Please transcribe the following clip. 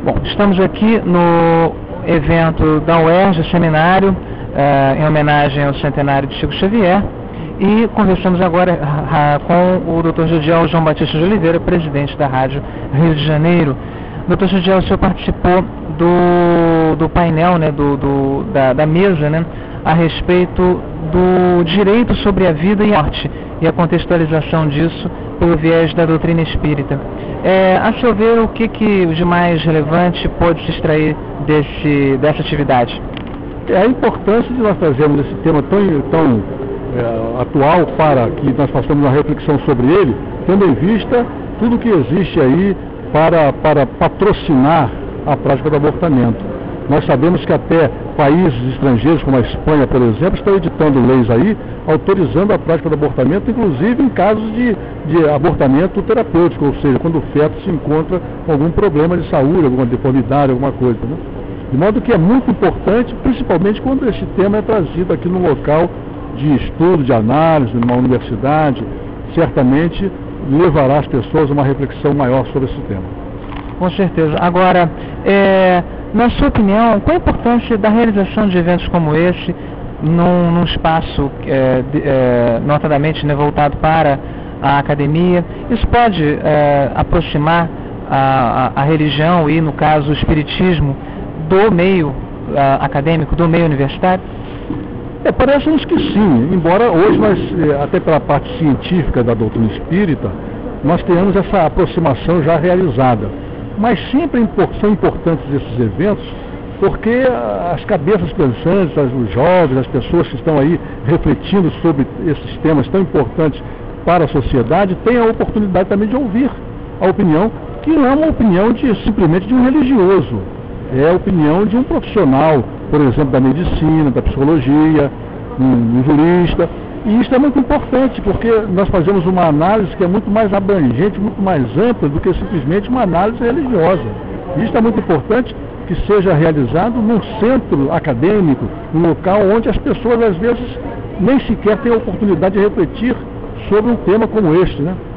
Bom, estamos aqui no evento da UERJ, seminário, em homenagem ao centenário de Chico Xavier, e conversamos agora com o Dr. Jodiel João Batista de Oliveira, presidente da Rádio Rio de Janeiro. Dr. Jodiel, o senhor participou do painel, né, da mesa, né, a respeito do direito sobre a vida e a morte, e a contextualização disso pelo viés da doutrina espírita. A seu ver, o que de mais relevante pode se extrair dessa atividade? A importância de nós trazermos esse tema tão atual para que nós façamos uma reflexão sobre ele, tendo em vista tudo que existe aí para patrocinar a prática do abortamento. Nós sabemos que até países estrangeiros, como a Espanha, por exemplo, estão editando leis aí, autorizando a prática do abortamento, inclusive em casos de abortamento terapêutico, ou seja, quando o feto se encontra com algum problema de saúde, alguma deformidade, alguma coisa, né? De modo que é muito importante, principalmente quando esse tema é trazido aqui no local de estudo, de análise, numa universidade, certamente levará as pessoas a uma reflexão maior sobre esse tema. Com certeza. Agora, na sua opinião, qual a importância da realização de eventos como esse num espaço notadamente, né, voltado para a academia? Isso pode aproximar a religião e, no caso, o espiritismo do meio acadêmico, do meio universitário? Parece-nos que sim, embora hoje nós, até pela parte científica da doutrina espírita, nós tenhamos essa aproximação já realizada. Mas sempre são importantes esses eventos, porque as cabeças pensantes, os jovens, as pessoas que estão aí refletindo sobre esses temas tão importantes para a sociedade, têm a oportunidade também de ouvir a opinião, que não é uma opinião simplesmente de um religioso, é a opinião de um profissional, por exemplo, da medicina, da psicologia, um jurista. E isso é muito importante, porque nós fazemos uma análise que é muito mais abrangente, muito mais ampla do que simplesmente uma análise religiosa. E isso é muito importante que seja realizado num centro acadêmico, num local onde as pessoas, às vezes, nem sequer têm a oportunidade de refletir sobre um tema como este, né?